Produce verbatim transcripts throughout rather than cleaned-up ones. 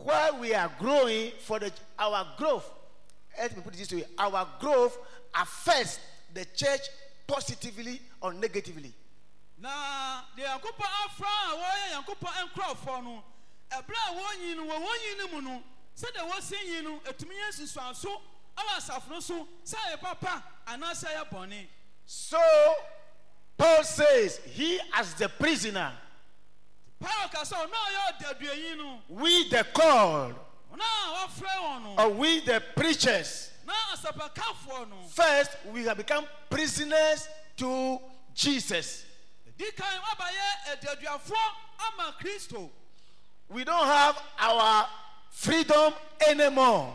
while we are growing, for the our growth, let me put it this way: our growth affects the church positively or negatively. Na the Yankopa Afra, why Yankopa and Crawford, a bra one yin, one yin munu, said there was saying, a two years is so, our Safroso, say papa, and I say a bonny. So Paul says, he as the prisoner, we the called, or we the preachers, first we have become prisoners to Jesus. We don't have our freedom anymore.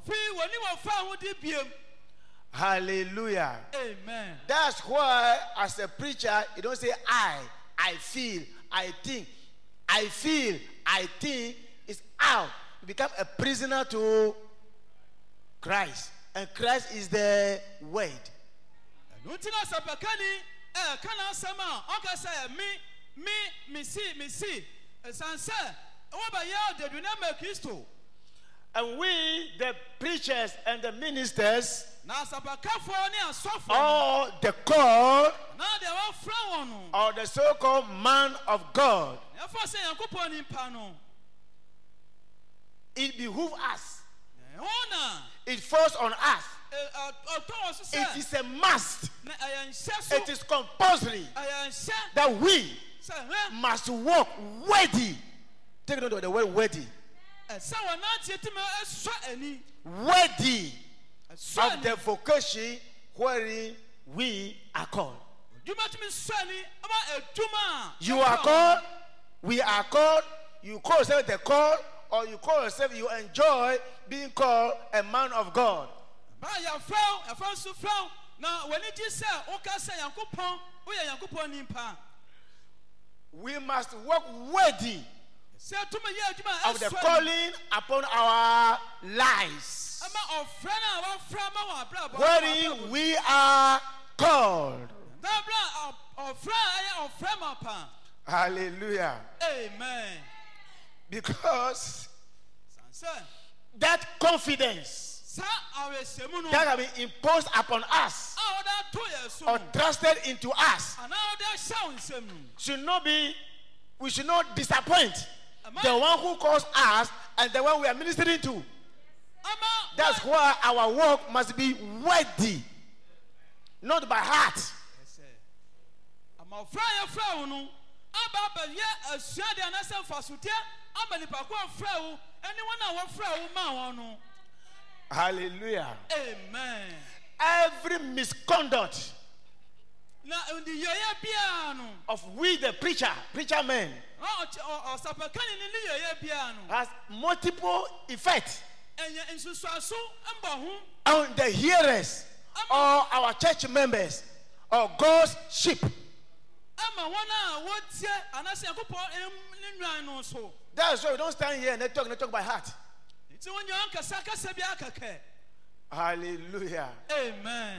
Hallelujah. Amen. That's why as a preacher you don't say I, I feel, I think. I feel, I think is out. You become a prisoner to Christ. And Christ is the word. And we, the preachers and the ministers, or the called, or the so-called man of God, it behooves us. It falls on us. It is a must. It is compulsory that we must walk worthy. Take note of the word worthy. Worthy of the vocation wherein we are called. You are called, we are called, you call yourself the called, or you call yourself, you enjoy being called a man of God. We must work worthy of the calling upon our lives, wherein we are called. Hallelujah. Amen. Because that confidence that has been imposed upon us or trusted into us should not be, we should not disappoint the one who calls us and the one we are ministering to. That's why our work must be worthy, not by heart. Hallelujah. Amen. Every misconduct of we the preacher, preacher men, has multiple effects on the hearers or our church members or God's sheep. That's why we don't stand here and they talk, they talk by heart. Hallelujah. Amen.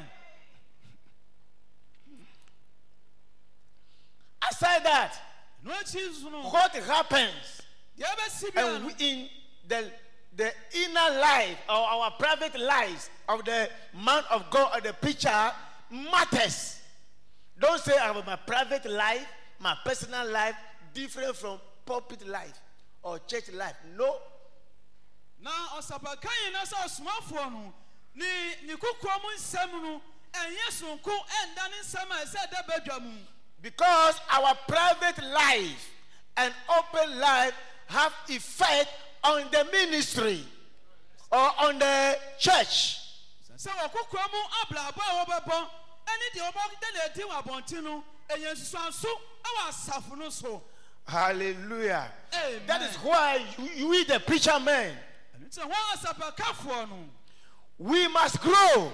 Aside that, what happens and we, in the, the inner life or our private lives of the man of God or the preacher matters. Don't say I have my private life, my personal life, different from pulpit life or church life. No. Now, Osapakai na so small ni ni kukuamu nsemu and yes unko and dan nsema e said that bedroom. Because our private life and open life have effect on the ministry or on the church. So kukuamu abla ba obebo any the obo de le wa bontinu eyensusu so our safuno so. Hallelujah. Amen. That is why you, you the preacher man. We must grow.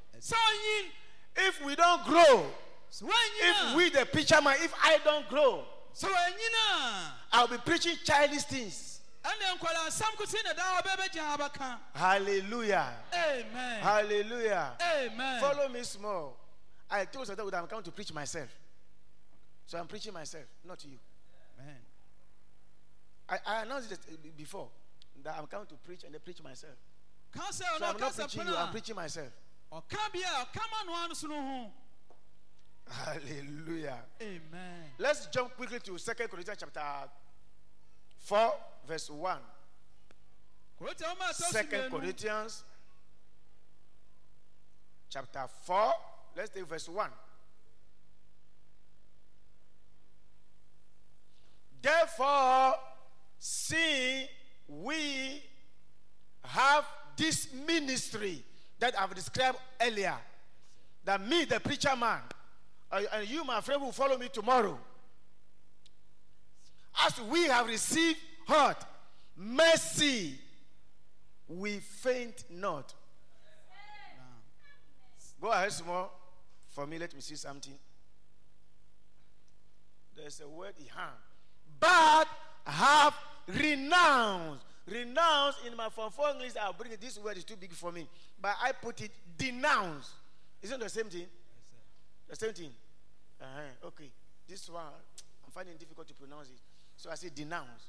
If we don't grow, if we the preacher man, if I don't grow, I'll be preaching childish things. Hallelujah. Amen. Hallelujah. Amen. Follow me small. I told you that I'm coming to preach myself. So I'm preaching myself, not you. Amen. I, I announced it before. that I'm coming to preach and they preach myself. So I'm not preaching you, I'm preaching myself. Hallelujah. Amen. Let's jump quickly to Second Corinthians chapter four, verse one. Second Corinthians chapter four. Let's take verse one. Therefore, seeing we have this ministry that I've described earlier, that me, the preacher man, and you, my friend, will follow me tomorrow. As we have received hurt, mercy, we faint not. Go ahead some more for me. Let me see something. There's a word in hand. But have renounced. Renounce in my form four English, I'll bring it. This word is too big for me. But I put it denounce. Isn't it the same thing? Yes, the same thing. Uh-huh. Okay. This one, I'm finding it difficult to pronounce it. So I say denounce.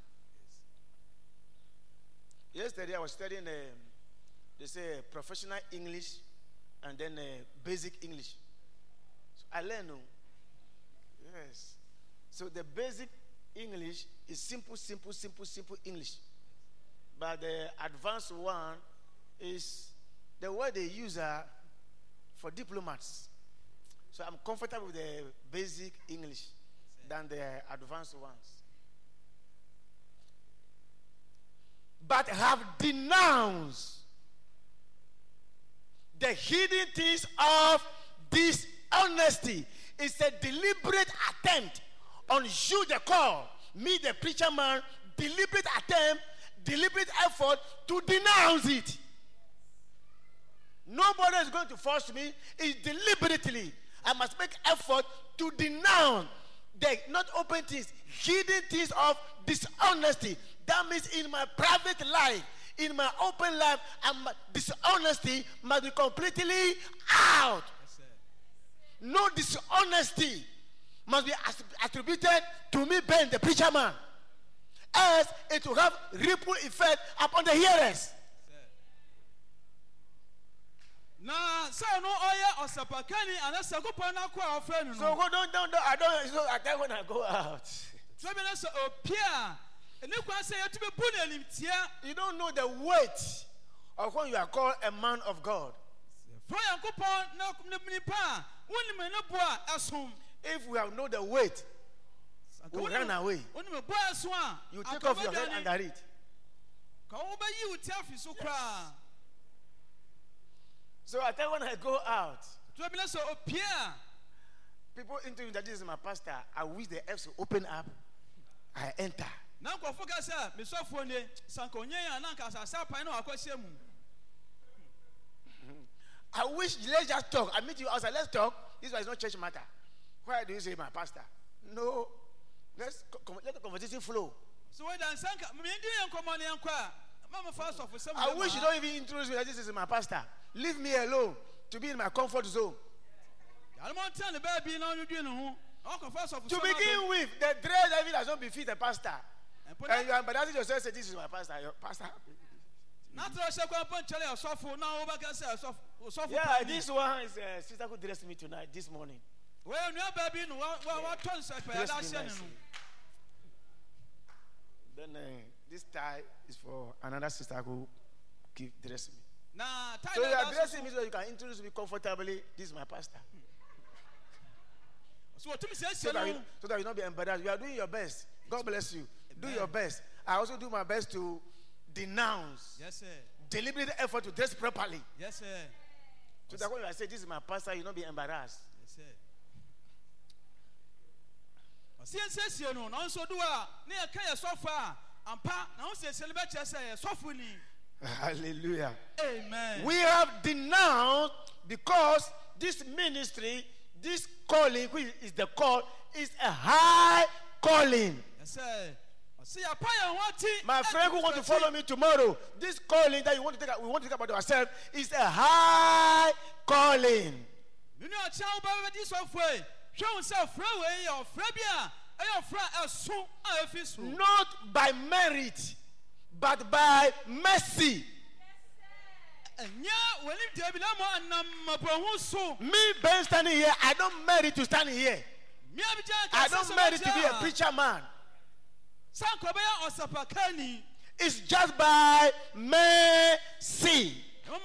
Yes. Yesterday I was studying, um, they say professional English and then uh, basic English. So I learned. Oh, yes. So the basic English is simple, simple, simple, simple English. But the advanced one is the word they use uh, for diplomats. So I'm comfortable with the basic English than the advanced ones. But have denounced the hidden things of dishonesty. It's a deliberate attempt on you, the call, me, the preacher man, deliberate attempt, deliberate effort to denounce it. Nobody is going to force me. It's deliberately. I must make effort to denounce the not open things, hidden things of dishonesty. That means in my private life, in my open life, and dishonesty must be completely out. Yes, no dishonesty must be attributed to me being the preacher man, as it will have ripple effect upon the hearers. So no oya osapakani anasa go pana kwa ofrenu. So go don't don't don't I don't so I tell when I go out. So me so opia eni kwa say you to be put in tia. You don't know the weight of when you are called a man of God. For yankopon na nipa woni me no boa asom. If we have know the weight, we will run away. You take off your head under it. So I tell when I go out, people interview that this is my pastor. I wish the F's will open up. I enter. I wish let's just talk. I meet you outside. Let's talk. This one is not church matter. Why do you say my pastor? No. Let's let the conversation flow. So I wish you don't even introduce me that this is my pastor. Leave me alone to be in my comfort zone. To begin with, the dress even does not befit a pastor. And you are embarrassing yourself say this is my pastor. Your pastor. Yeah, this one is a sister who dressed me tonight, this morning. Well, no, baby, no, what turns up? Then uh, this tie is for another sister who keep dressing me. Nah, so you are dressing me so you can introduce me comfortably. This is my pastor. So, so, that you, so that you not be embarrassed. You are doing your best. God bless you. Do your best. I also do my best to denounce. Yes, sir. Deliberate effort to dress properly. Yes, sir. So that when I say this is my pastor, you not be embarrassed. Yes, sir. Hallelujah. Amen. We have denounced because this ministry, this calling, which is the call, is a high calling. Yes, sir. My friend who want to follow me tomorrow, this calling that you want to take, we want to take about ourselves is a high calling. Not by merit, but by mercy. Me, Ben, standing here, I don't merit to stand here. I don't merit to be a preacher man. It's just by mercy.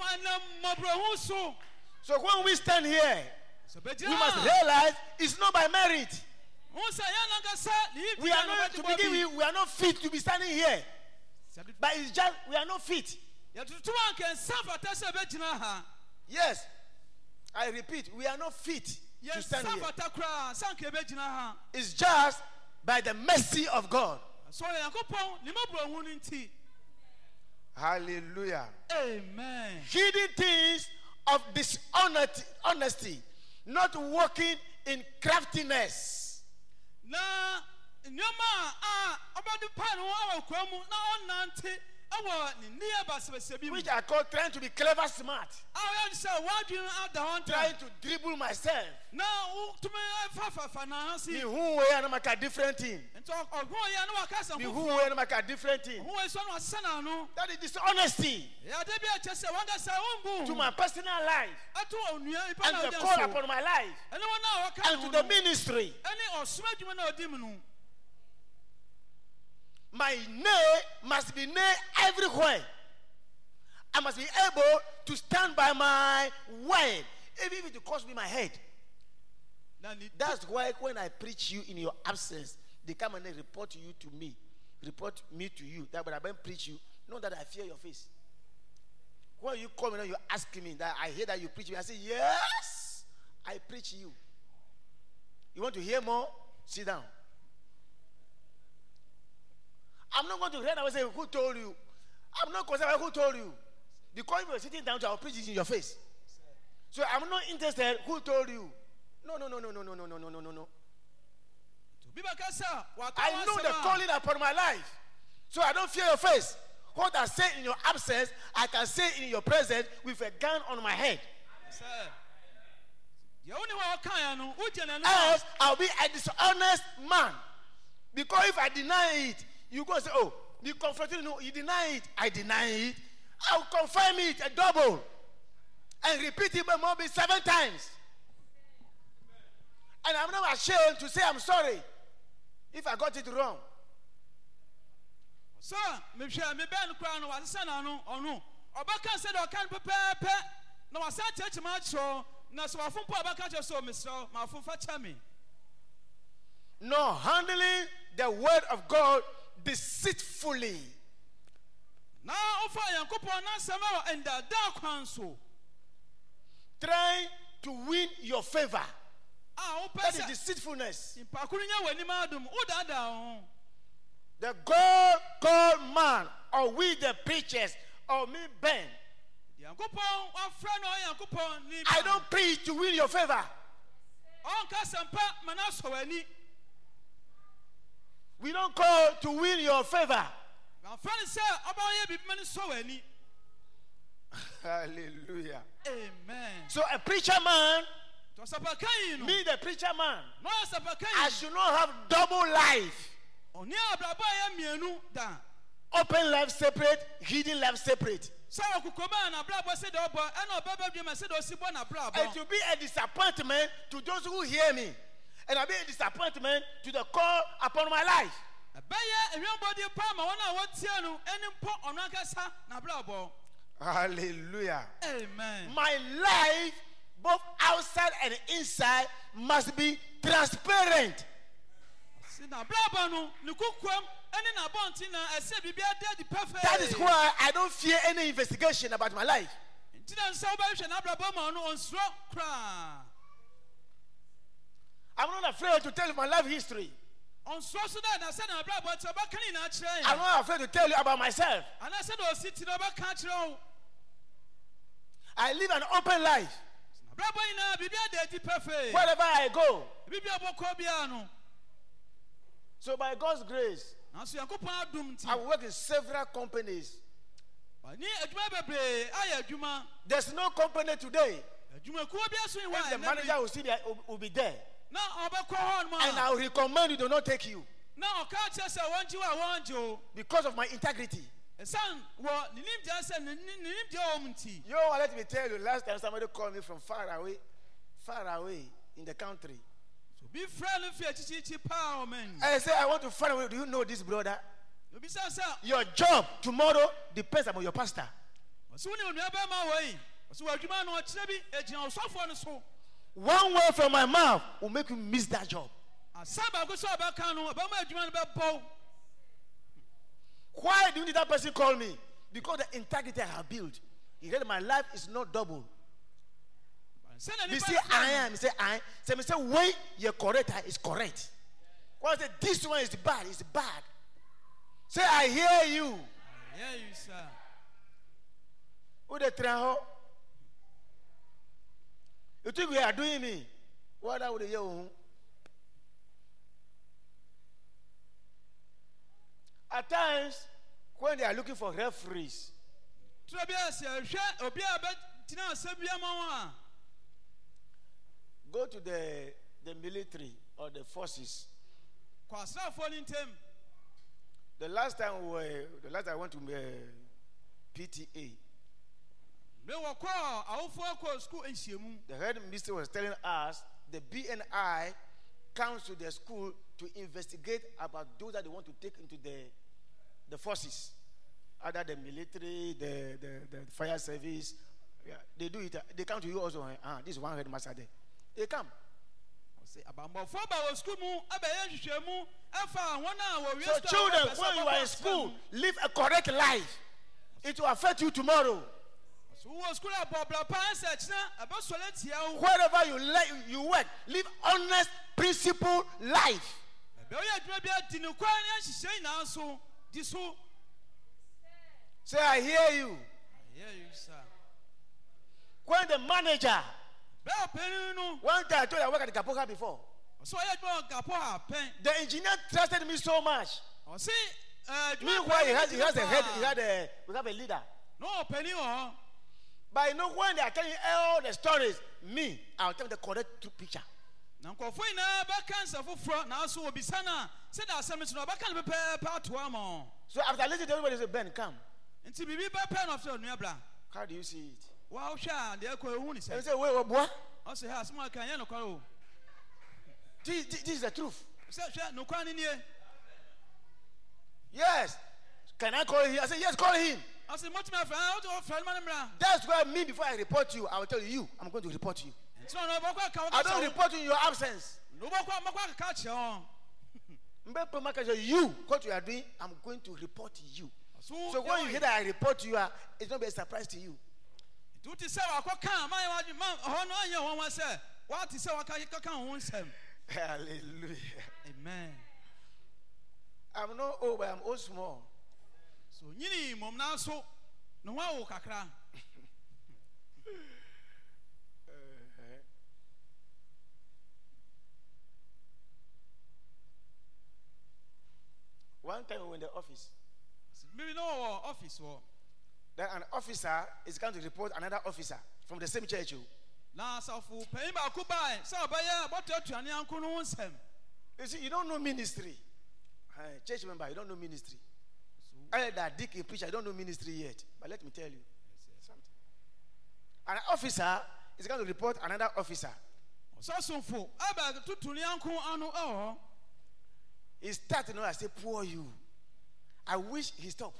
So when we stand here, we must realize it's not by merit. We are not, to begin with, we are not fit to be standing here. But it's just, we are not fit. Yes. I repeat, we are not fit to stand here. It's just by the mercy of God. Hallelujah. Amen. Hidden things of dishonesty, not walking in craftiness. Which I call trying to be clever smart. Trying to dribble myself. Me who way and make a different thing. Me who way and make a different thing. That is dishonesty to my personal life and the call upon my life and to the ministry. My nay must be nay everywhere. I must be able to stand by my word, even if it costs me my head. That's why when I preach you in your absence, they come and they report you to me, report me to you. That when I don't preach you, know that I fear your face. When you come and you ask me that I hear that you preach me, I say yes, I preach you. You want to hear more? Sit down. I'm not going to read and say, who told you? I'm not concerned about who told you. Because if you're sitting down, I'll preach it in your face. So I'm not interested who told you. No, no, no, no, no, no, no, no, no, no, no. I know the calling upon my life. So I don't fear your face. What I say in your absence, I can say in your presence with a gun on my head. Else, I'll be a dishonest man. Because if I deny it, you go and say, oh, you confronted, no, you deny it. I deny it. I'll confirm it, a double. And repeat it maybe seven times. And I'm not ashamed to say I'm sorry if I got it wrong. So, me share me ben kra no wase na no onu. Obaka said o kan pepepe na wase church ma cho na so afumpo obaka cho so me so ma afufa cha me. No, handling the word of God deceitfully. Na ofa yankopon na sama and da kwan so. Trying to win your favor. That is deceitfulness. The God called man, or we the preachers, or me Ben, I don't preach to win your favor. We don't call to win your favor. Hallelujah. Amen. So a preacher man, me the preacher man, I should not have double life. Open life separate, hidden life separate. It will be a disappointment to those who hear me. And it will be a disappointment to the call upon my life. Hallelujah. Amen. My life, both outside and inside, must be transparent. That is why I don't fear any investigation about my life. I'm not afraid to tell you my life history. I'm not afraid to tell you about myself. I live an open life. Wherever I go. So by God's grace, I work in several companies. There's no company today if the manager will, see that, will be there. And I will recommend you do not take you. Because of my integrity. Yo, let me tell you, last time somebody called me from far away, far away in the country. Be friendly I said, I want to find out. Do you know this brother? Your job tomorrow depends on your pastor. One word from my mouth will make you miss that job. Why do you need that person call me? Because the integrity I have built. He said my life is not double. You say I am. You say I. So me say way you're correct is correct. When I say this one is bad, it's bad. Say I hear you. I hear you, sir. Who the traho? You think we are doing me? What are we doing? At times, when they are looking for referees, go to the, the military or the forces. The last time we were, the last time I went to uh, P T A, the head minister was telling us the B N I comes to the school to investigate about those that they want to take into the the forces, either the military, the, the, the fire service. Yeah, they do it. They come to you also. Ah, this is one headmaster there. They come. So children, when you are in school, live a correct life. It will affect you tomorrow. Wherever you, le- you work, live honest, principled life. Say, I hear you. I hear you, sir. When the manager, one time I told you I worked at the Kapoka before. The engineer trusted me so much. Meanwhile, he has, he has a head, he had a, we have a leader. No penny. But you know, when they are telling all the stories, me, I'll tell them the correct picture. So after listening to everybody say, Ben, come. How do you see it? Wow, sha, they are going to say, wait, wait, boy. I say, has my can you This, this is the truth. Yes. Can I call him? I said, yes, call him. I said, what's my friend? That's why me, before I report you, I will tell you, you I'm going to report you. I don't report you in your absence. You, what you are doing, I'm going to report you. So when you hear that I report you, it's not be a surprise to you. Hallelujah. Amen. I'm not old, but I'm old small. So you mom now so no one will kakra. One time we were in the office. Maybe no office or then an officer is going to report another officer from the same church. Now, so for pay back by so by what you uncle no same. You see, you don't know ministry. Hey, church member, you don't know ministry. I heard that Dick a preacher, I don't know ministry yet. But let me tell you something. An officer is going to report another officer. So so for I beg to to uncle anu oh. He started now, I say, poor you. I wish he stopped.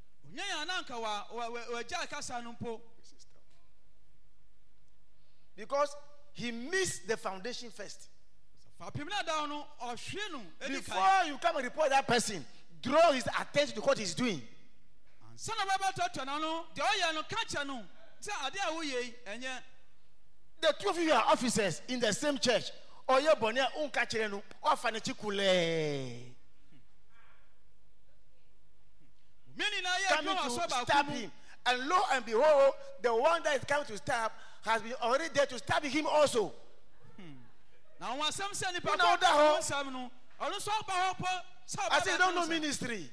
Because he missed the foundation first. Before you come and report that person, draw his attention to what he's doing. The two of you are officers in the same church. Or your bonia unkachirenu or fanichikule. Coming to stab him. And lo and behold, the one that is coming to stab has been already there to stab him also. Now, when some say you know that I say you don't know ministry.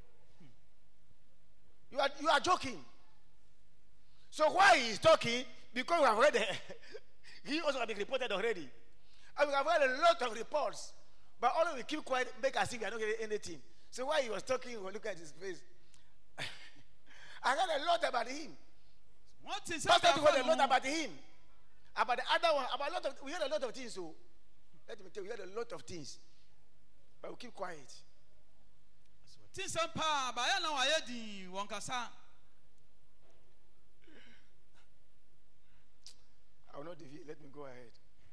You are you are joking. So why he is talking? Because we have read it. He also has been reported already. And we have heard a lot of reports. But all we keep quiet, make us think we are not getting anything. So while he was talking, we will look at his face. I heard a lot about him. What is Pastor heard a lot about him. About the other one, about a lot of we heard a lot of things. So let me tell you, we heard a lot of things. But we keep quiet. I will not deviate. Let me go ahead.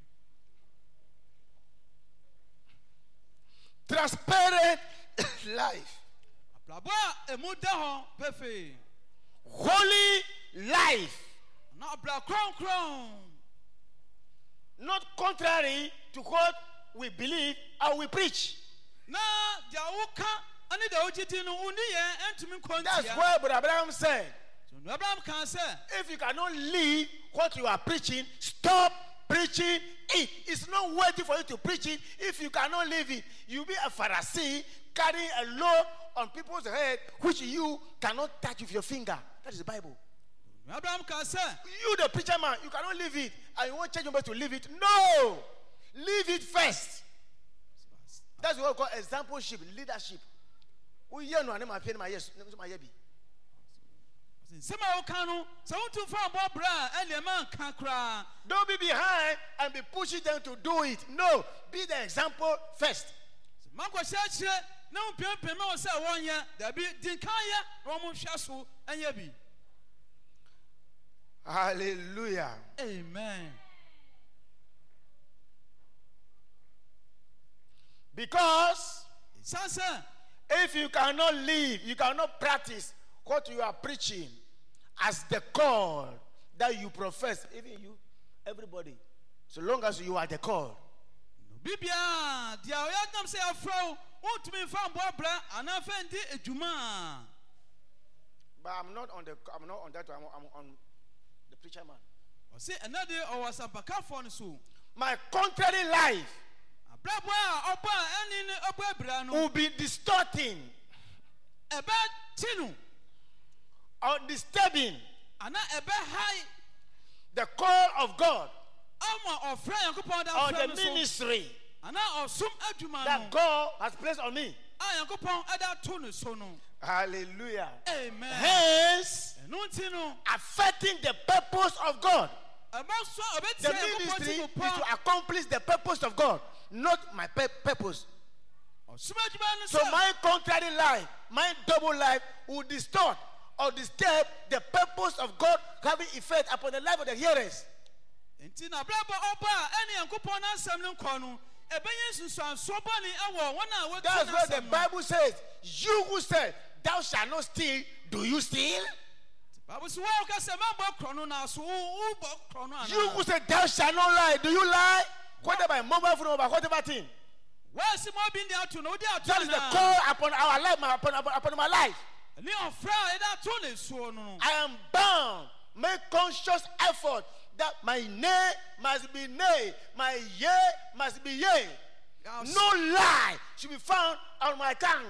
Transparent life. Holy life. Not contrary to what we believe or we preach. That's why Brother Abraham said, if you cannot live what you are preaching, stop preaching it. It's not worthy for you to preach it if you cannot live it. You'll be a Pharisee carrying a load on people's head which you cannot touch with your finger. That is the Bible. You, the preacher man, you cannot live it and you want change your to live it. No! Live it first. That's what we call exampleship, leadership. Don't be behind and be pushing them to do it. No, be the example first. Hallelujah. Amen. Because if you cannot live, you cannot practice what you are preaching as the call that you profess, even you, everybody, so long as you are the call. But I'm not on the I'm not on that I'm, I'm on the preacher man. My contrary life will be distorting or disturbing the call of God or the ministry that God has placed on me. Hallelujah. Amen. Hence, affecting the purpose of God. The ministry is to accomplish the purpose of God, not my purpose. So my contrary life, my double life will distort or disturb the purpose of God having effect upon the life of the hearers. That's what the Bible says. You who said, thou shalt not steal, do you steal? You who said, thou shalt not lie, do you lie? Whatever mobile phone or whatever thing. That is the call upon our life, upon, upon, upon my life. I am bound, make conscious effort that my nay must be nay, my yea must be yea. No lie should be found on my tongue.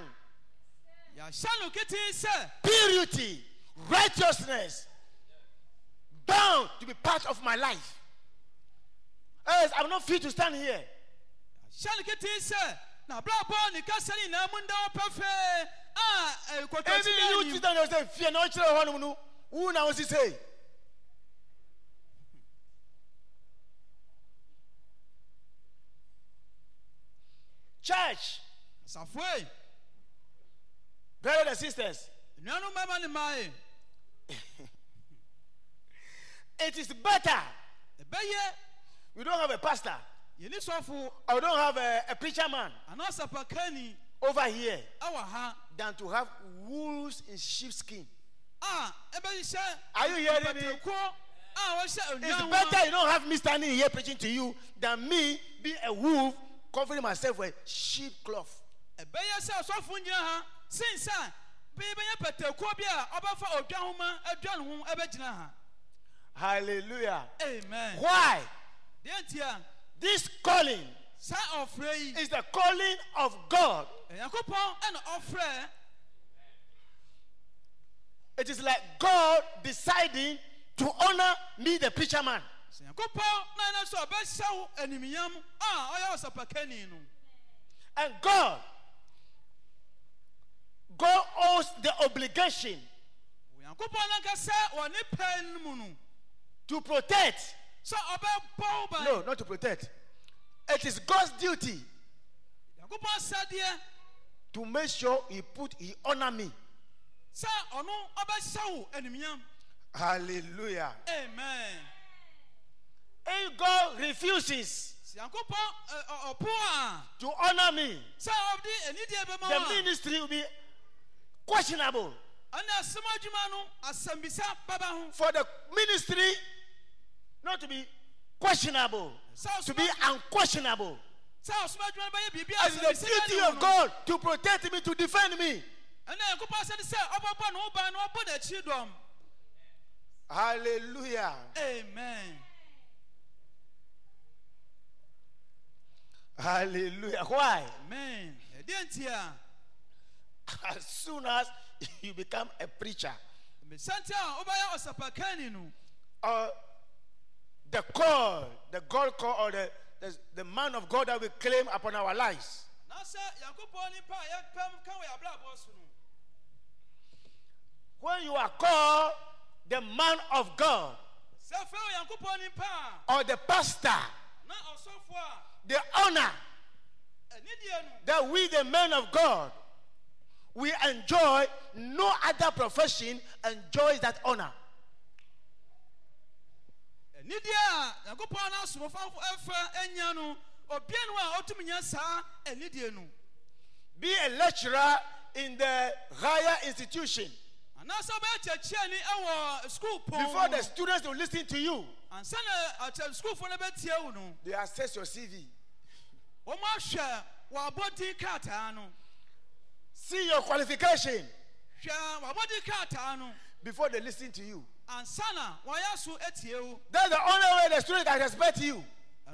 Purity, righteousness, bound to be part of my life. Else I'm not fit to stand here. Even you sit down and say, fear no children, who now is say? Church, brothers and sisters, it is better. We don't have a pastor, or we don't have a, a preacher man over here than to have wolves in sheepskin. Are you hearing me? It's better you don't have me standing here preaching to you than me be a wolf covering myself with sheep cloth. Hallelujah. Amen. Why? This calling is the calling of God. It is like God deciding to honor me, the preacher man. And God, God owes the obligation To protect. No, not to protect. It is God's duty to make sure he put he honor me. Hallelujah. Amen. If God refuses to honor me, the ministry will be questionable. For the ministry not to be questionable, to be unquestionable. As the duty of God to protect me, to defend me. Hallelujah. Amen. Hallelujah. Why? Amen. As soon as you become a preacher, or the call, the God call, or the, the, the man of God that we claim upon our lives, when you are called the man of God, or the pastor, the honor that we the men of God we enjoy, no other profession enjoys that honor. Be a lecturer in the higher institution. Before the students will listen to you, they assess your C V. See your qualification before they listen to you. That's the only way the student can respect you.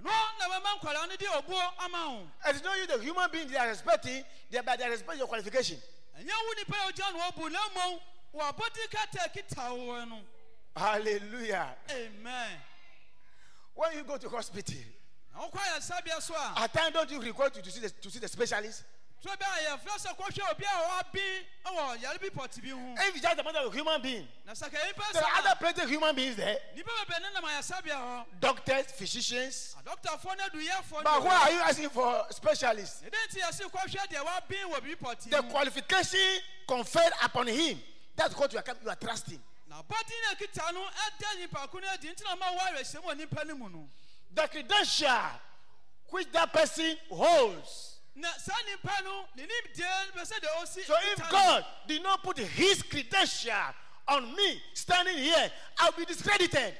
It's not you, the human being, they are respecting, but they respect your qualification. Hallelujah. Amen. When you go to hospital, at times don't you require to see the, to see the specialist? If it's just a matter of human being, there are other plenty of human beings there. Doctors, physicians. But why are you asking for specialists? The qualification conferred upon him, that's what you are, you are trusting. The credential which that person holds. So if God did not put his credential on me standing here, I'll be discredited.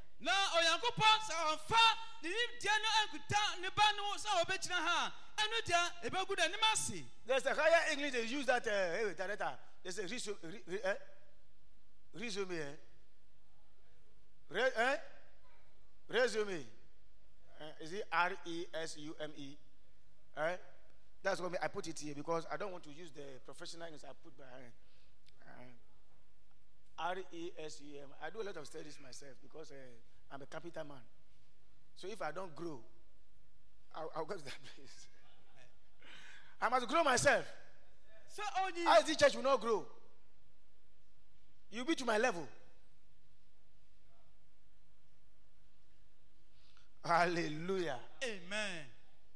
There's a higher English they use that. Uh, there's a resume. Uh, resume. Re, uh, resume. Uh, is it R E S U M E? Uh, That's why I put it here, because I don't want to use the professional English I put behind. Uh, R E S U M. I do a lot of studies myself because uh, I'm a capital man. So if I don't grow, I'll, I'll go to that place. I must grow myself. So as the church will not grow, you'll be to my level. Hallelujah. Amen.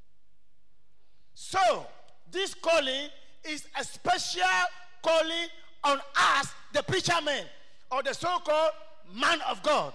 So, this calling is a special calling on us, the preacher man, or the so-called man of God.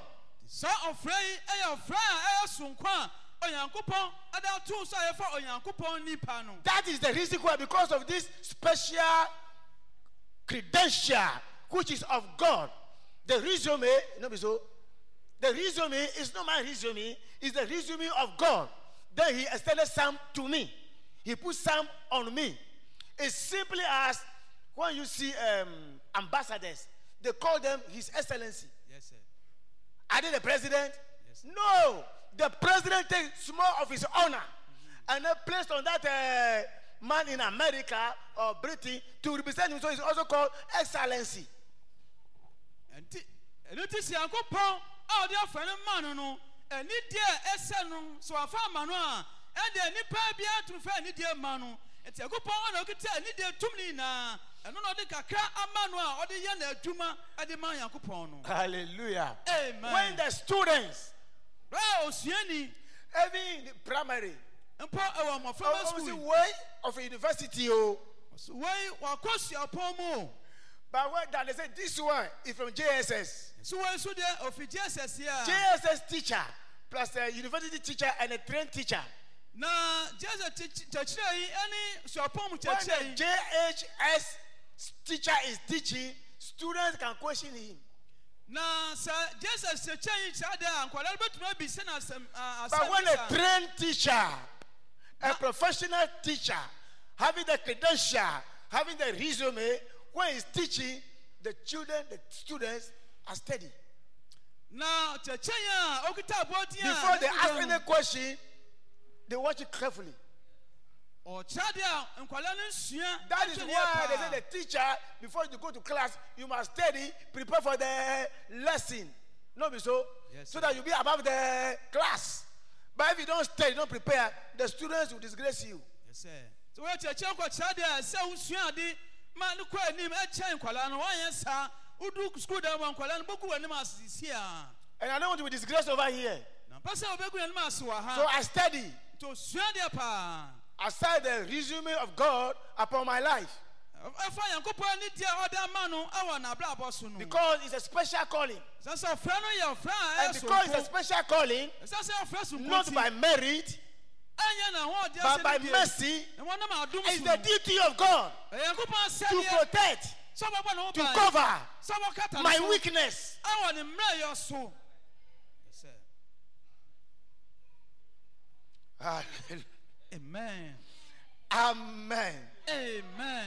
That is the reason why, because of this special credential, which is of God, the resume, no, so the resume is not my resume, it's the resume of God. Then he extended some to me. He put some on me. It's simply as when you see um, ambassadors, they call them His Excellency. Yes, sir. Are they the president? Yes, sir. No. The president takes more of his honor mm-hmm. and then placed on that uh, man in America or Britain to represent him. So he's also called Excellency. And it is a good point. Oh, dear friend of man, and it dear Essel, so I found Manoa. And then you pay to find it, dear Manu. It's a good point. I could tell you, dear Tumina. Hallelujah. Amen. When the students, even in the primary, obviously way of a university, oh, but when they say this one is from J S S, J S S teacher plus a university teacher and a trained teacher. Na J H S teacher is teaching, students can question him. Na J S S But when a trained teacher, a professional teacher, having the credential, having the resume, when he's teaching, the children, the students are steady. Now, before they ask any question, they watch it carefully. That is why they say the teacher, before you go to class, you must study, prepare for the lesson. No, be so? Yes, so that you be above the class. But if you don't study, don't prepare, the students will disgrace you. Yes, sir. So what you check what man no kwa nim e chen kwala no wan yesa udu school da man kwala no boku anim asisi a. And I don't want to be disgraced over here. Na pasa obeku anim aswa ha. So I study. To sua dia pa. I started the resume of God upon my life. Because it's a special calling. And because it's a special calling, not by merit, but by mercy, it's the duty of God to protect, to cover my weakness. Amen. Amen. Amen.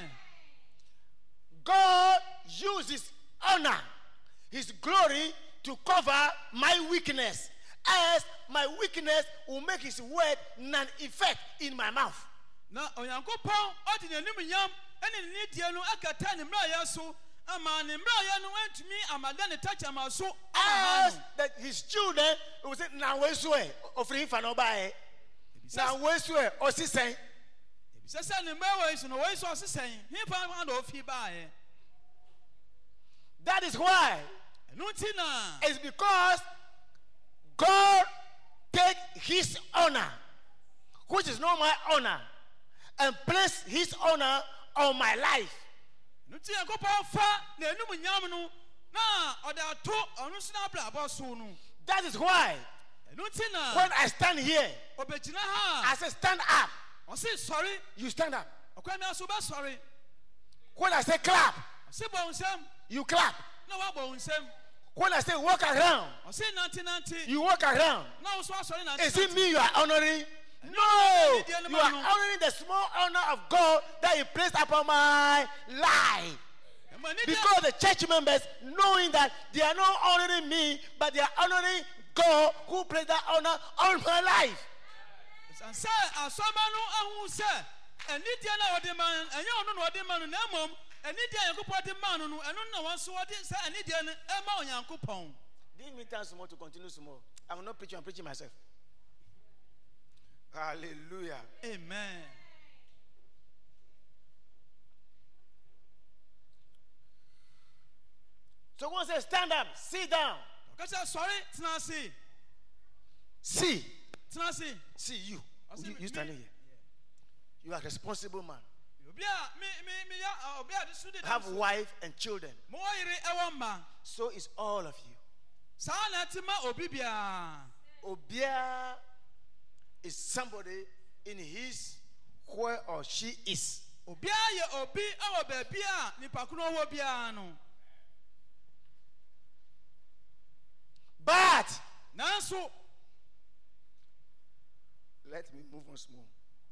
God uses honor, His glory, to cover my weakness, as my weakness will make His word non-effect in my mouth. Now, Oyankopon, ordinary yam, and in Nidiano, Akatan, Mrayaso, a man in Brian went to me, a madame touch a maso, as that his children will say, now where's way of free for nobody. Now where's way or she saying, that is why it's because God take His honor, which is not my honor, and place His honor on my life. That is why when I stand here, I say stand up. Sorry, you stand up. When I say clap, you clap. When I say walk around, you walk around. Is it me you are honoring? No, you are honoring the small honor of God that He placed upon my life. Because the church members, knowing that they are not honoring me, but they are honoring God who placed that honor on my life. Give me time some more to continue some more. I will not preach, I'm preaching myself. Hallelujah. Amen. So one says, stand up, sit down. Sorry, Tnasi. See. Tnasi. See you. You, you standing here. You are a responsible man. Have wife and children. So is all of you. Obia is somebody in his where or she is. But let me move on small.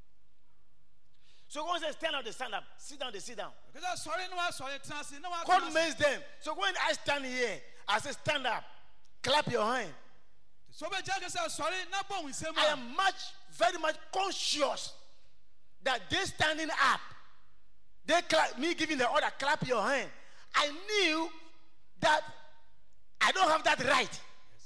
So once they stand up, they stand up. Sit down, they sit down. God makes them. So when I stand here, I say stand up. Clap your hand. I am much, very much conscious that they standing up. They clap, me giving the order, clap your hand. I knew that I don't have that right. Yes,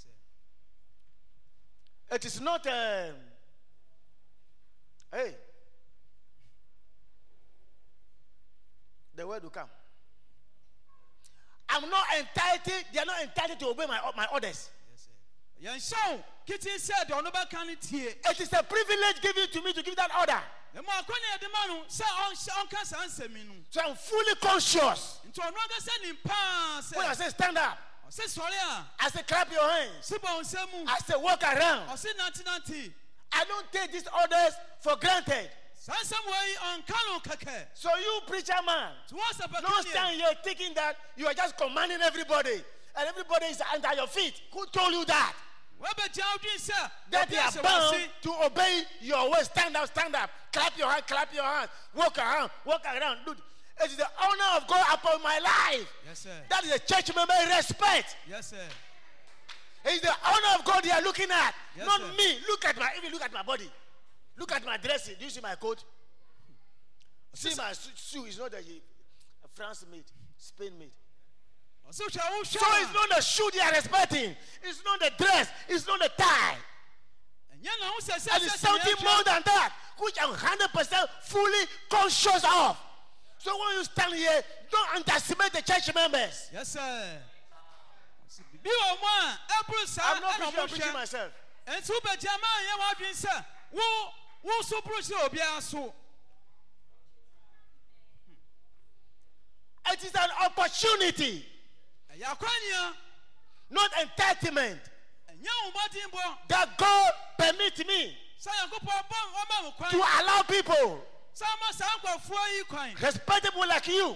it is not um, hey. the word will come. I'm not entitled, they are not entitled to obey my, my orders. Yes, sir. It is a privilege given to me to give that order. So I'm fully conscious. When I say stand up, I say clap your hands, I say walk around. I don't take these orders for granted. So you preacher man, don't stand here thinking that you are just commanding everybody and everybody is under your feet. Who told you that? That they are bound to obey your way. Stand up, stand up. Clap your hand, clap your hand. Walk around, walk around. Dude, it is the honor of God upon my life. Yes, sir. That is a church member respect. Yes, sir. It is the honor of God they are looking at. Yes, not sir. me. Look at my, even look at my body. Look at my dressing. Do you see my coat? See my shoe is not a, a France made, Spain made. So it's not the shoe they are respecting. It's not the dress. It's not the tie. And it's something more than that, which I'm one hundred percent fully conscious of. So when you stand here, don't underestimate the church members. Yes, sir. I'm not preaching, I'm preaching myself. It is an opportunity, not entitlement, that God permit me to allow people respectable like you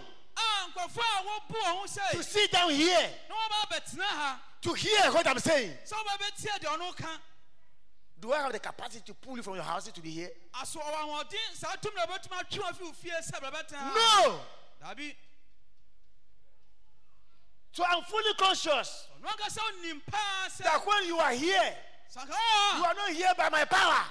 to sit down here to hear what I'm saying. Do I have the capacity to pull you from your house to be here? No. So I'm fully conscious that when you are here, you are not here by my power.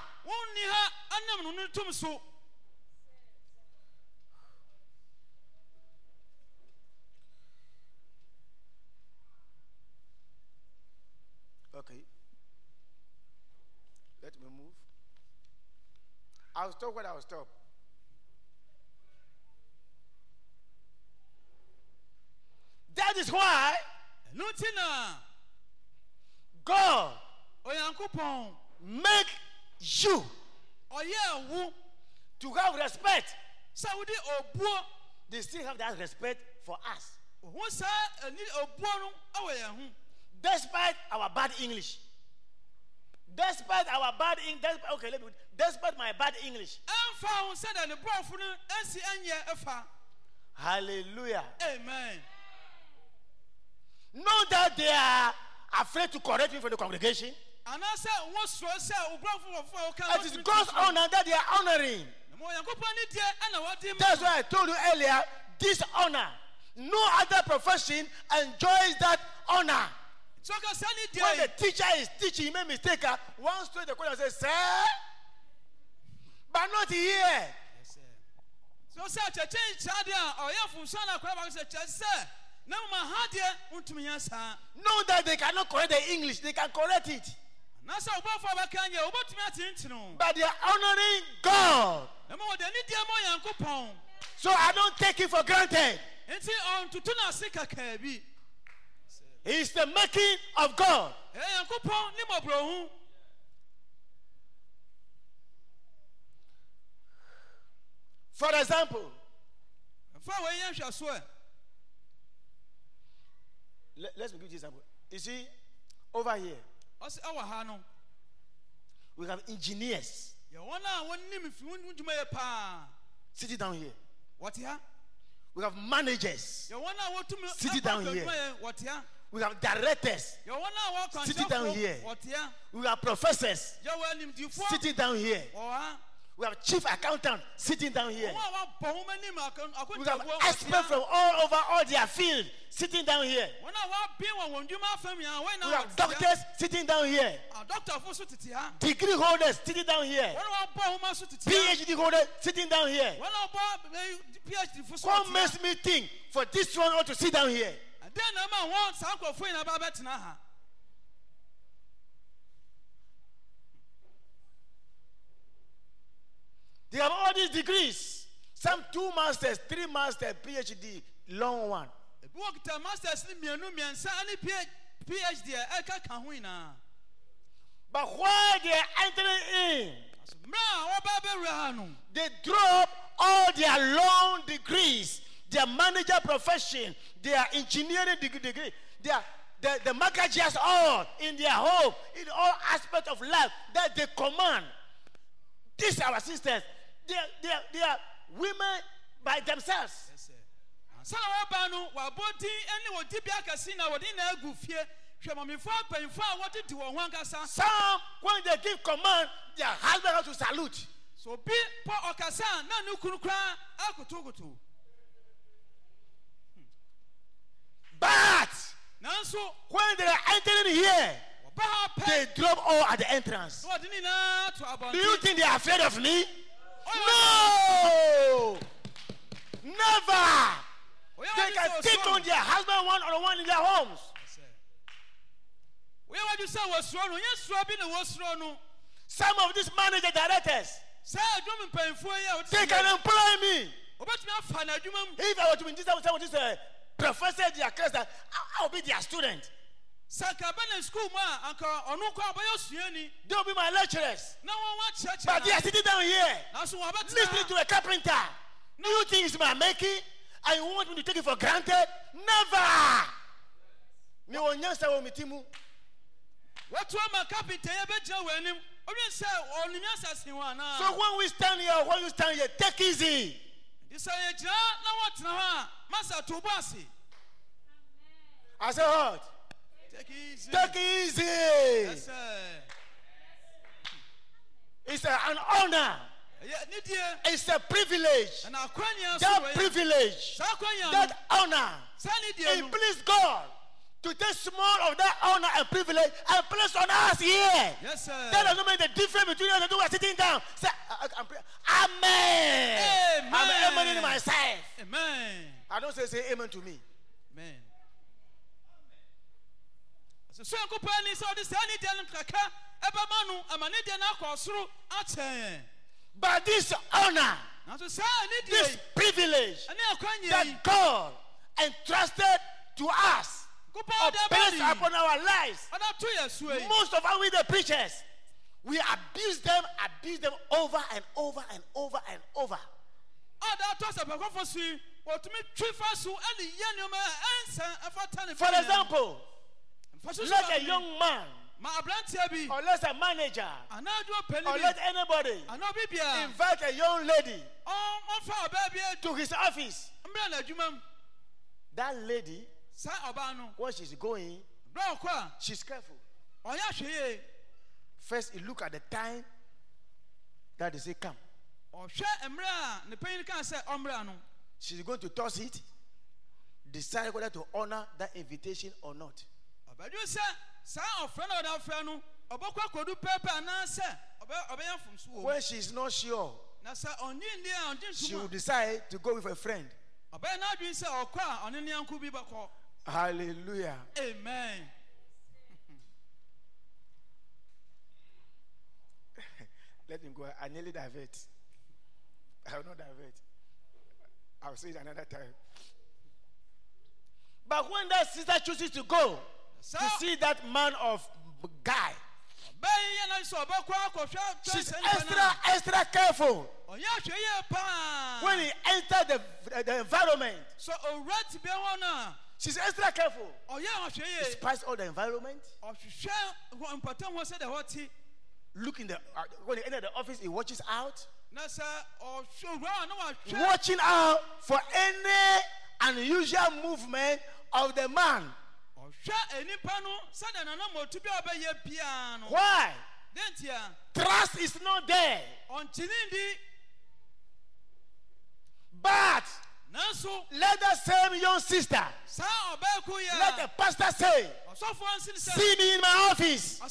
Okay. Let me move. I'll stop when I'll stop. That is why God make you to have respect. They still have that respect for us. Despite our bad English. Despite our bad English. Okay, let me. Despite my bad English. Hallelujah. Amen. Not that they are afraid to correct me from the congregation. It is God's honor that they are honoring. That's why I told you earlier, this honor, no other profession enjoys that honor. When the teacher is teaching, he made a mistake. One story the question says, sir, but not here. So, sir, know that they cannot correct the English, they can correct it. But they are honoring God. So I don't take it for granted. It's the making of God. For example, Let, let's give this example. You see, over here, we have engineers sitting down here. What here? We have managers sitting down here. What here? We have directors sitting down here. We have professors sitting down here. We have chief accountant sitting down here. We have experts from all over all their field sitting down here. We have doctors sitting down here. Degree holders sitting down here. PhD holders sitting down here. What makes me think for this one ought to sit down here? They have all these degrees Some two masters, three masters, PhD, long one. Work the masters ni mienu miensa ani PhD eka kan ho ina. But while they are entering in, they drop all their long degrees, their manager profession, their engineering degree, their the, the magazines all in their home, in all aspects of life that they command. These are our sisters. They are, they are, they are women by themselves. Some, when they give command, their husband has to salute. So be but when they are entering here, they drop all at the entrance. Do you think they are afraid of me? No! Never! They can take on their husband one on one in their homes. Some of these manager directors, they can employ me. If I were to be this, some of these uh, professors, their class, that I'll be their student. They'll be my lecturers. But they are sitting down here, listening to a carpenter. Do you think it's my making? And you want me to take it for granted? Never! So when we stand here, when you stand here, take easy. I said, what? Take easy. Take easy. Yes, sir. It's a, an honor. It's a privilege. That privilege, that honor, it please God to take small of that honor and privilege and place on us here. Yes, sir. That doesn't make the difference between us and we are sitting down. Say, amen. Amen. I'm amening myself. Amen. I don't say, say amen to me. Amen. So you could pay so this any day kaka eba manu amani dey na kwasuru aten. But this honor, this privilege that God entrusted to us, or placed upon our lives, most of our the preachers, we abuse them, abuse them over and over and over and over. For example, let a young man, or let a manager, or let anybody invite a young lady to his office. That lady, when she's going, she's careful. First, you look at the time that they say come. She's going to toss it, decide whether to honor that invitation or not. When she's not sure, she will decide to go with a friend. Hallelujah. Amen. Let him go. I nearly divert. I will not divert. I'll say it another time. But when that sister chooses to go to see that man of guy, she's extra, extra careful. When he enters the, the environment, she's extra careful. He spies all the environment. Look in the, uh, when he enters the office, he watches out. Watching out for any unusual movement of the man. Why? Trust is not there. But let the same young sister, let the pastor say, see me in my office.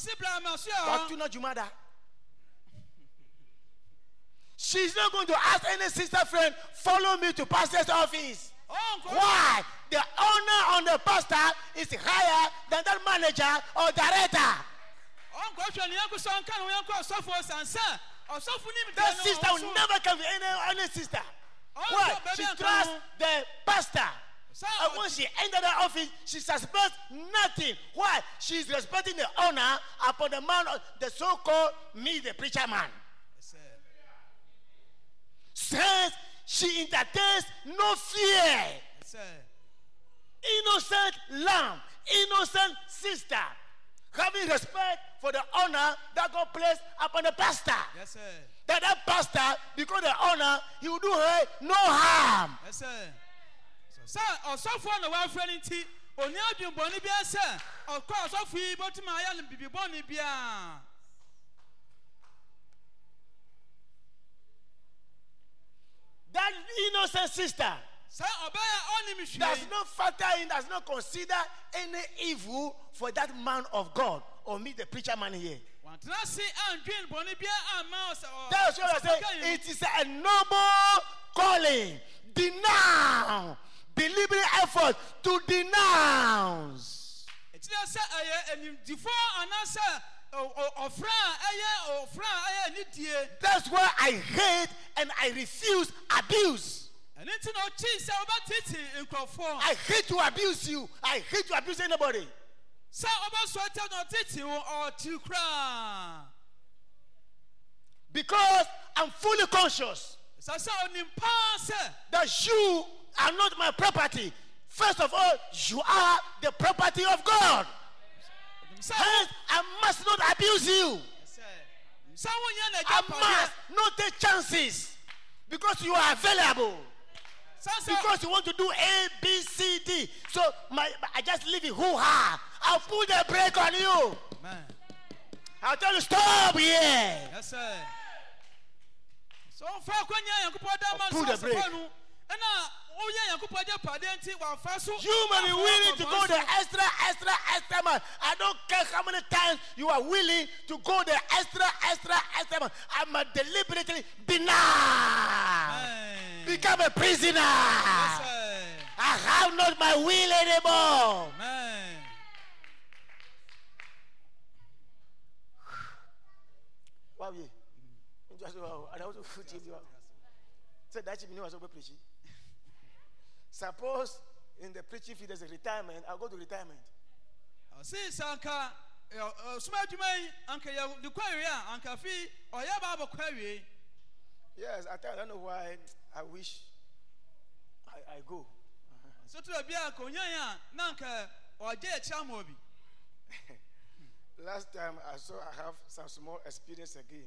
She's not going to ask any sister friend, follow me to pastor's office. Why? The honor on the pastor is higher than that manager or director. That sister will never come to any, any sister. Why? She trusts the pastor. And when she entered the office, she suspects nothing. Why? She is respecting the honor upon the man, of the so-called me, the preacher man. Says she entertains no fear. Innocent lamb, innocent sister, having respect for the honor that God placed upon the pastor. Yes, sir. That that pastor, because the honor, he will do her no harm. Yes, sir. Sir, also for the welfare tea, only you bonnie be sir. Of course, of we but my island be bonnie be. That innocent sister does not factor in, does not consider any evil for that man of God or me, the preacher man here. That's what I say. It is a noble calling. Denounce. Deliberate effort to denounce. That's why I hate and I refuse abuse. I hate to abuse you. I hate to abuse anybody. Because I'm fully conscious that you are not my property. First of all, you are the property of God. Hence, I must not abuse you. I must not take chances because you are available. Because you want to do A, B, C, D. So my, I just leave it hoo-ha. I'll pull the brake on you. Man. I'll tell you, stop here. Yes, sir. So far, I'll pull the brake. You may be willing to go the extra, extra, extra mile. I don't care how many times you are willing to go the extra, extra, extra mile. I'm a deliberately deny. Hey. Become a prisoner. Yes, I have not my will anymore. Man. Wow, yeah. Suppose in the preaching field there's a retirement, I'll go to retirement. I'll see Sanka, smart you may, Uncle, the query, Uncle Fee, or Yababa query. Yes, I don't know why I wish I, I go. So to a beer, Konya, Nanka, or Jay Chamobi. Last time I saw I have some small experience again.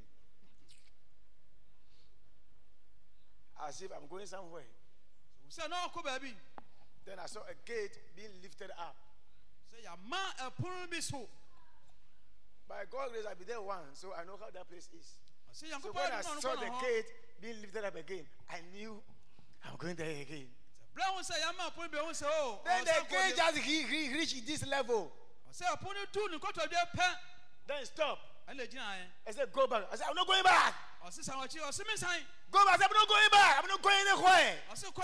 As if I'm going somewhere. Then I saw a gate being lifted up. By God's grace, I'll be there once, so I know how that place is. So when I saw the gate being lifted up again, I knew I'm going there again. Then the gate just he, he reached this level. Then stop. I said, go back. I said, I'm not going back. Go back. I said, I'm not going back. I'm not going anywhere.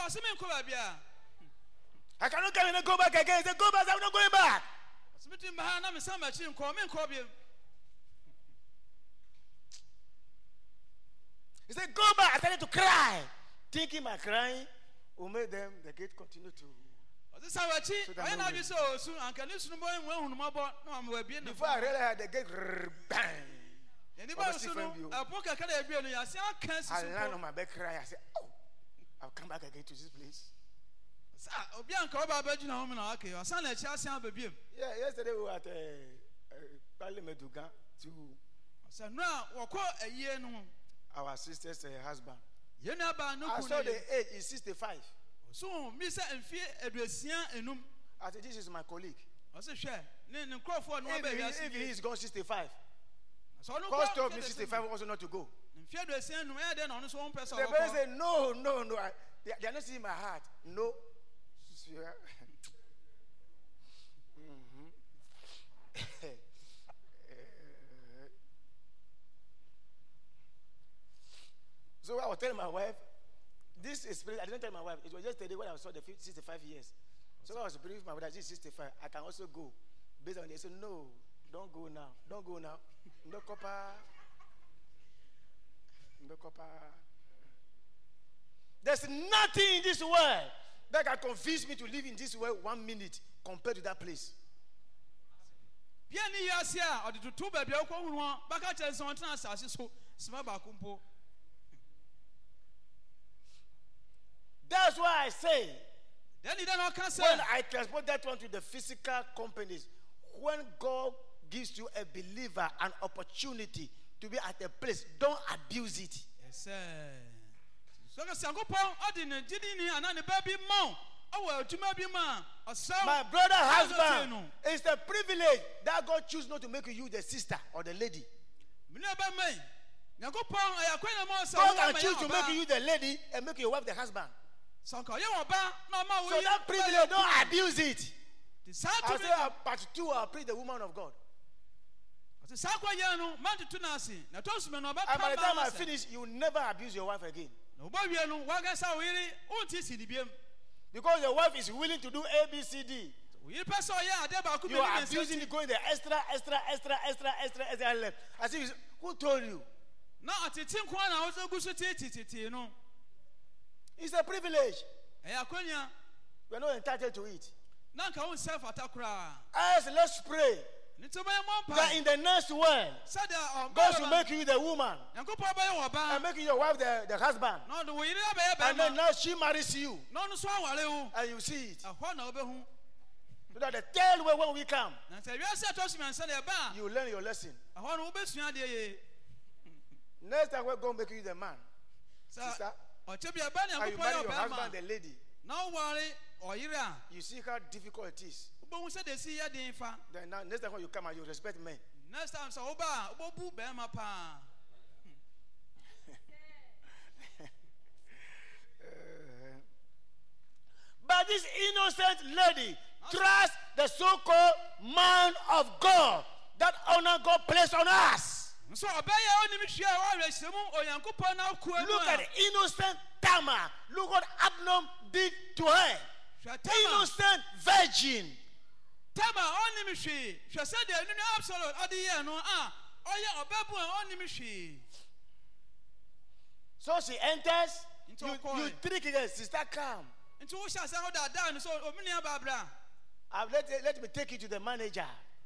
I cannot come in and go back again. I said, go back. I said, I'm not going back. He said, go back. I started to cry. Thinking my crying will make them, the gate continue to. So before I realized the gate, bang. I land on my back cry. I said, oh, I'll come back again to this place. Yeah, yesterday we were at Parliament to our sister's uh, husband. I saw the age is sixty-five. So, Mister I said, this is my colleague. If he, if he is gone sixty-five, God told me sixty-five also not to go. The person said, no, no, no. I, they, they are not seeing my heart. No. mm-hmm. So I was telling my wife, this experience, I didn't tell my wife, it was yesterday when I saw the sixty-five years. So I was briefing my wife, this is sixty-five, I can also go. Based on this, said, no, don't go now, don't go now. No copper. No copper. There's nothing in this world that can convince me to live in this world one minute compared to that place. That's why I say, when I transport that one to the physical companies, when God gives you a believer an opportunity to be at a place, don't abuse it. Yes, sir. My brother husband, it's a privilege that God chooses not to make you the sister or the lady. God can choose to make you the lady and make your wife the husband. So that privilege, don't abuse it. I say, uh, part two, I'll preach the woman of God. And by the time I finish, you will never abuse your wife again. Because your wife is willing to do A, B, C, D. You are abusing it, going the extra, extra, extra, extra, extra, extra left. I say, who told you? It's a privilege. We are not entitled to it. As let's pray that in the next world, God should make you the woman and make your wife the, the husband. And then now she marries you and you see it. So that the third way when we come, you learn your lesson. Next time we're going to make you the man. Sister, and you marry your husband the lady. You see how difficult it is. Then now, next time when you come and you respect men. Next time, so but this innocent lady trusts the so-called man of God that honor God placed on us. Look at innocent Tamar. Look what Absalom did to her. Innocent virgin. So she enters. You, you trick her, sister, come. Uh, let, let me take you to the manager.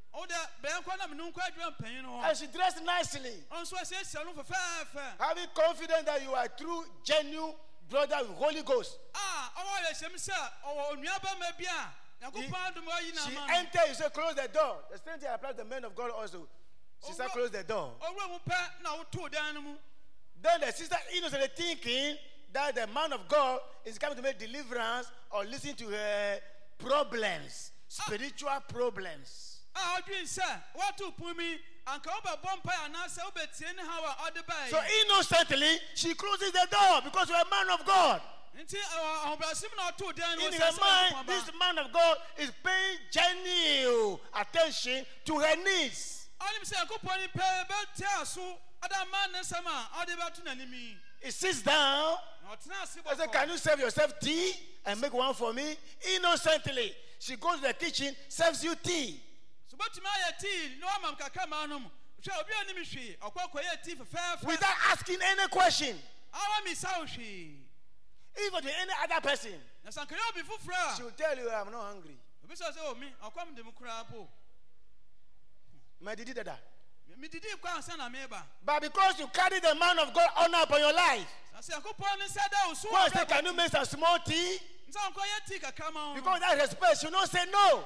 And she dressed nicely. Having confidence that you are a true, genuine brother with Holy Ghost. He, she entered, you say, close the door. The same thing applies to the men of God also. Sister, close the door. Then the sister innocently thinking that the man of God is coming to make deliverance or listen to her problems, spiritual problems. So innocently, she closes the door because you're a man of God. In her mind, this man of God is paying genuine attention to her needs. He sits down. I said, can you serve yourself tea and make one for me? Innocently, she goes to the kitchen, serves you tea. Without asking any question. Even to any other person, she will tell you, I'm not hungry. But because you carry the man of God honor upon your life, God said, can you make some small tea? Because that respect, you don't say no.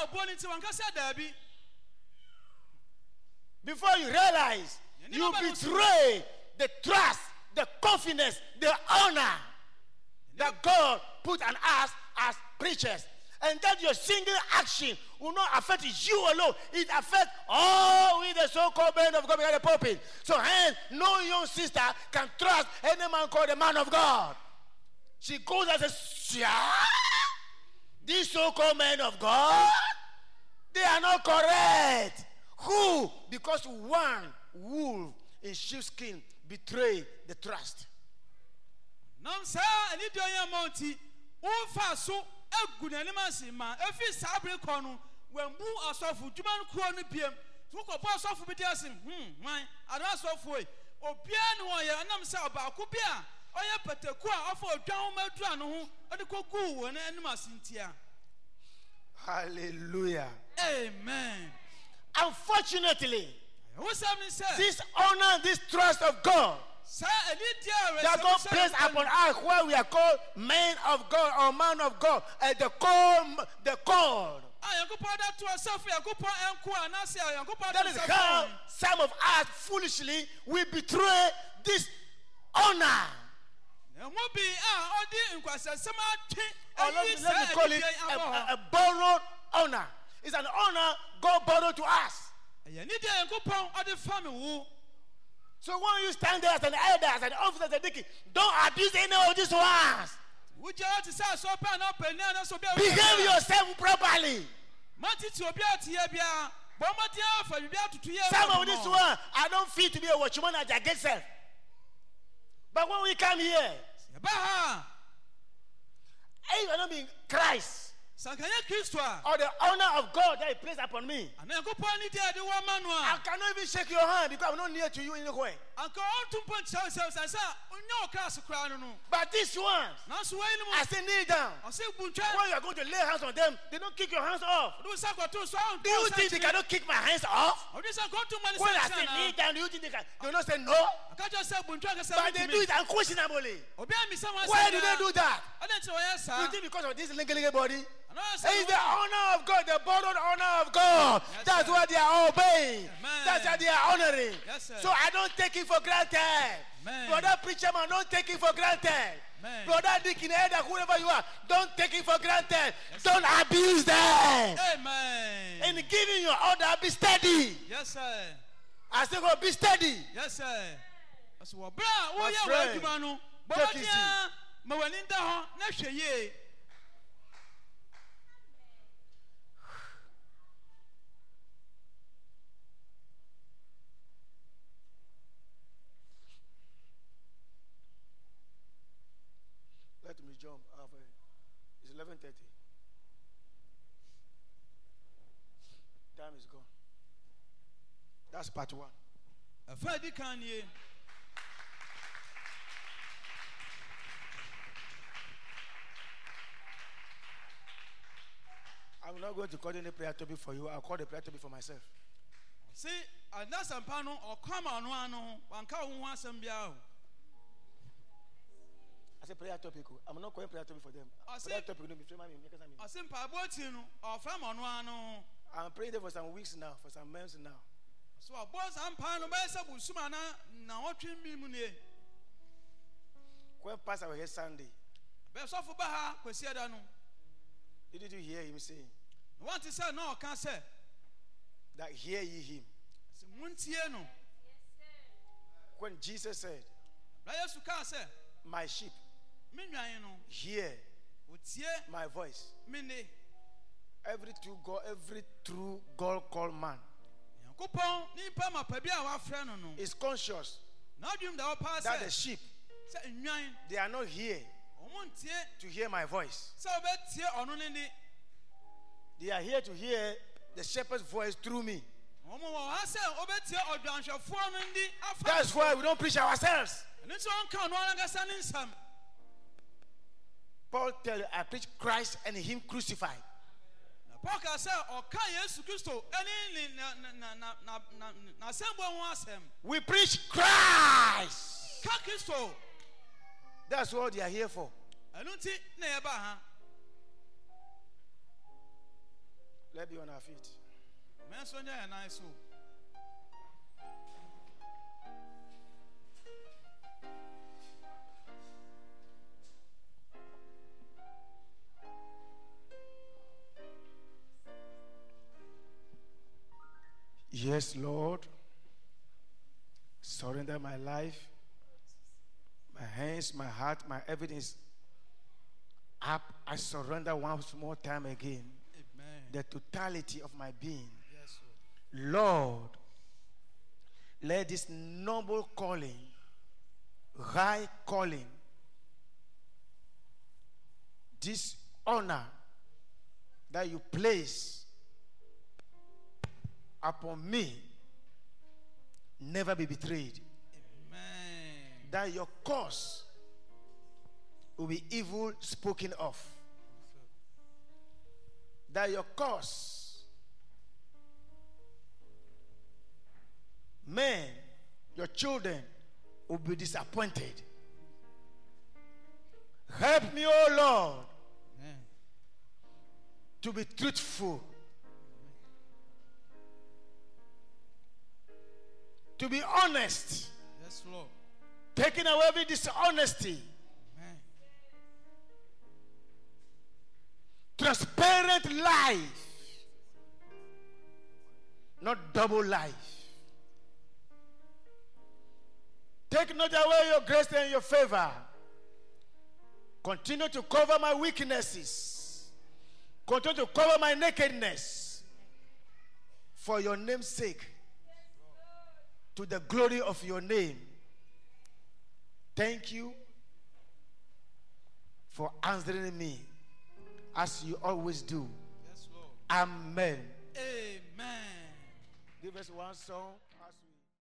Before you realize, you betray the trust, the confidence, the honor that God put on us as preachers. And that your single action will not affect you alone. It affects all we the so-called men of God behind the pulpit. So hence, no young sister can trust any man called the man of God. She goes and says, yeah, these so-called men of God, they are not correct. Who? Because one wolf in sheepskin betrayed the trust. Hallelujah. Amen. Unfortunately, this honor, this trust of God that God placed upon us, where we are called men of God or man of God, uh, the call, the called. That is how some of us foolishly we betray this honor. Or let, let me call it a, a, a borrowed honor. It's an honor God borrowed to us. So when you stand there as an elder, as an officer, as a deacon, don't abuse any of these ones. Behave yourself properly. Some of these ones, I don't feel to be a watchman at their gate self. But when we come here, if you are not being Christ, or the honor of God that He placed upon me, I cannot even shake your hand because I'm not near to you in any way. But these ones, I say kneel down. When you are going to lay hands on them, they don't kick your hands off. Do you think they cannot kick my hands off? When I say kneel down, do you think they can? They will not say no. But they do it unquestionably. Why do they do that? You think because of this lingy body? It's the honor of God, the borrowed honor of God. Yes, that's what they are obeying. Amen. That's what they are honoring. Yes, so I don't take it for granted. Amen. Brother preacher man, don't take it for granted. Amen. Brother deacon, elder, whoever you are, don't take it for granted. Yes, don't abuse them. Amen. In giving your order, be steady. Yes, sir. I say, go be steady. Yes, sir. That's what. My friend, take it easy. Let me jump. It's eleven thirty. Time is gone. That's part one. I'm not going to call any prayer topic for you. I'll call the prayer topic for myself. See, that's a panel or come on one one once and be out. I say prayer topic. I'm not calling prayer topic for them. Prayer topic will be free. I say or from on one. I'm praying there for some weeks now, for some months now. So our boss and panel by Sumana now watching me. When Pastor was here Sunday, best of Baha, Quesiadano. Did you hear him saying? What is said? No, I can't say that. Hear ye him. When Jesus said, my sheep hear my voice. Every true God, every true God called man is conscious that the sheep, they are not here to hear my voice. They are here to hear the shepherd's voice through me. That's why we don't preach ourselves. Paul tells you, I preach Christ and Him crucified. We preach Christ. That's what they are here for. Let's be on our feet. Yes, Lord. Surrender my life, my hands, my heart, my evidence up. I surrender once more time again. Amen. The totality of my being. Yes, Lord, let this noble calling, high calling, this honor that you place upon me never be betrayed. Amen. That your cause will be evil spoken of. That your cause, men, your children, will be disappointed. Help me, oh Lord, Amen. To be truthful, to be honest. Yes, Lord. Taking away every dishonesty. Amen. Transparent life, not double life. Take not away your grace and your favor. Continue to cover my weaknesses. Continue to cover my nakedness. For your name's sake. To the glory of your name. Thank you for answering me as you always do. Yes, Lord. Amen. Amen. Give us one song as we